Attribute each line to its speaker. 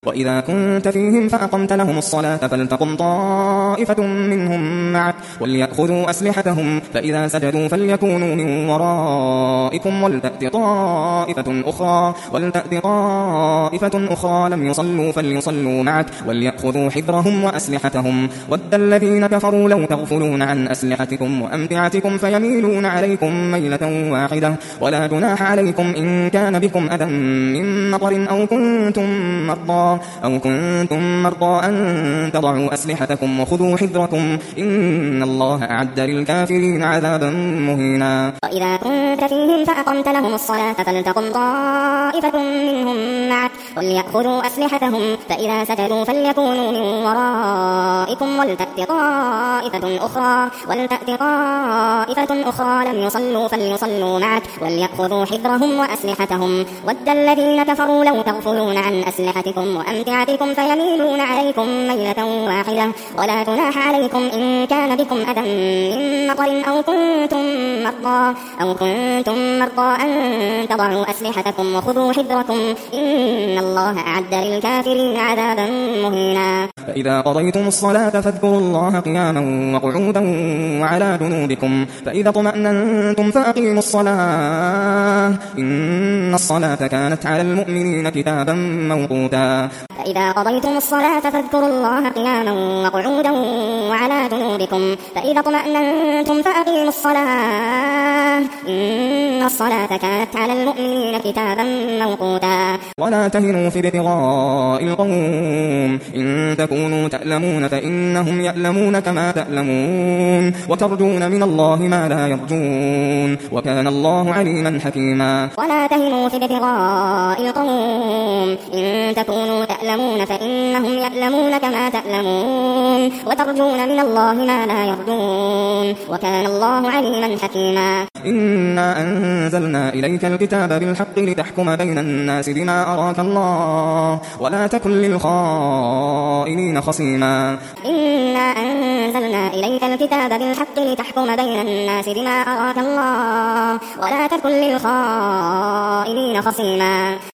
Speaker 1: وإذا كنت فيهم فأقمت لهم الصلاة فلتقم طائفة منهم معك وليأخذوا أسلحتهم فإذا سجدوا فليكونوا من ورائكم ولتأت طائفة أخرى لم يصلوا فليصلوا معك وليأخذوا حذرهم وأسلحتهم ود الذين كفروا لو تغفلون عن أسلحتكم وأمتعتكم فيميلون عليكم ميلة واحدة ولا جناح عليكم إن كان بكم أذى من مطر أو كنتم مرضى أن تضعوا أسلحتكم وخذوا حذركم إن الله أعد للكافرين عذابا مهينا.
Speaker 2: وإذا كنت فيهم فأقمت لهم الصلاة فلتقم طائفة منهم معك وليأخذوا أسلحتهم فإذا سجدوا فليكونوا من ورائكم ولتأت طائفة أخرى لم يصلوا فليصلوا معك وليأخذوا حذرهم وأسلحتهم ود الذين كفروا لو تغفلون عن أسلحتكم وأمتعتكم فيميلون عليكم ميلة واحدة ولا جناح عليكم إن كان بكم أذى من مطر أو كنتم مرضى أن تضعوا أسلحتكم وخذوا حذركم إن الله أعد للكافرين عذابا مهينا.
Speaker 1: فإذا قضيتم الصلاة فاذكروا الله قياما وقعودا وعلى جنوبكم فإذا اطمأننتم فأقيموا الصلاة إن الصلاة كانت على المؤمنين كتابا موقوتا.
Speaker 2: فإذا قضيتم الصلاة فاذكروا الله قياما وقعودا وعلى جنوبكم فإذا اطمأننتم فأقيموا الصلاة إن الصلاة كانت على المؤمنين كتابا موقوتا.
Speaker 1: ولا تهنوا في ابتغاء القوم إن تكونوا تألمون فإنهم يألمون كما تألمون وترجون من الله ما لا يرجون وكان الله عليما حكيما.
Speaker 2: ولا تهنوا في ابتغاء القوم إن تكونوا تألمون فإنهم يألمون كما تألمون وترجون من الله ما لا يرجون وكان الله عليما حكيما.
Speaker 1: إنا أنزلنا إليك الكتاب بالحق لتحكم بين الناس بما أراك الله ولا تكن للخائنين خصيما.
Speaker 2: إنا أنزلنا إليك الكتاب بالحق لتحكم بين الناس بما أراك الله ولا تكن للخائنين خصيما.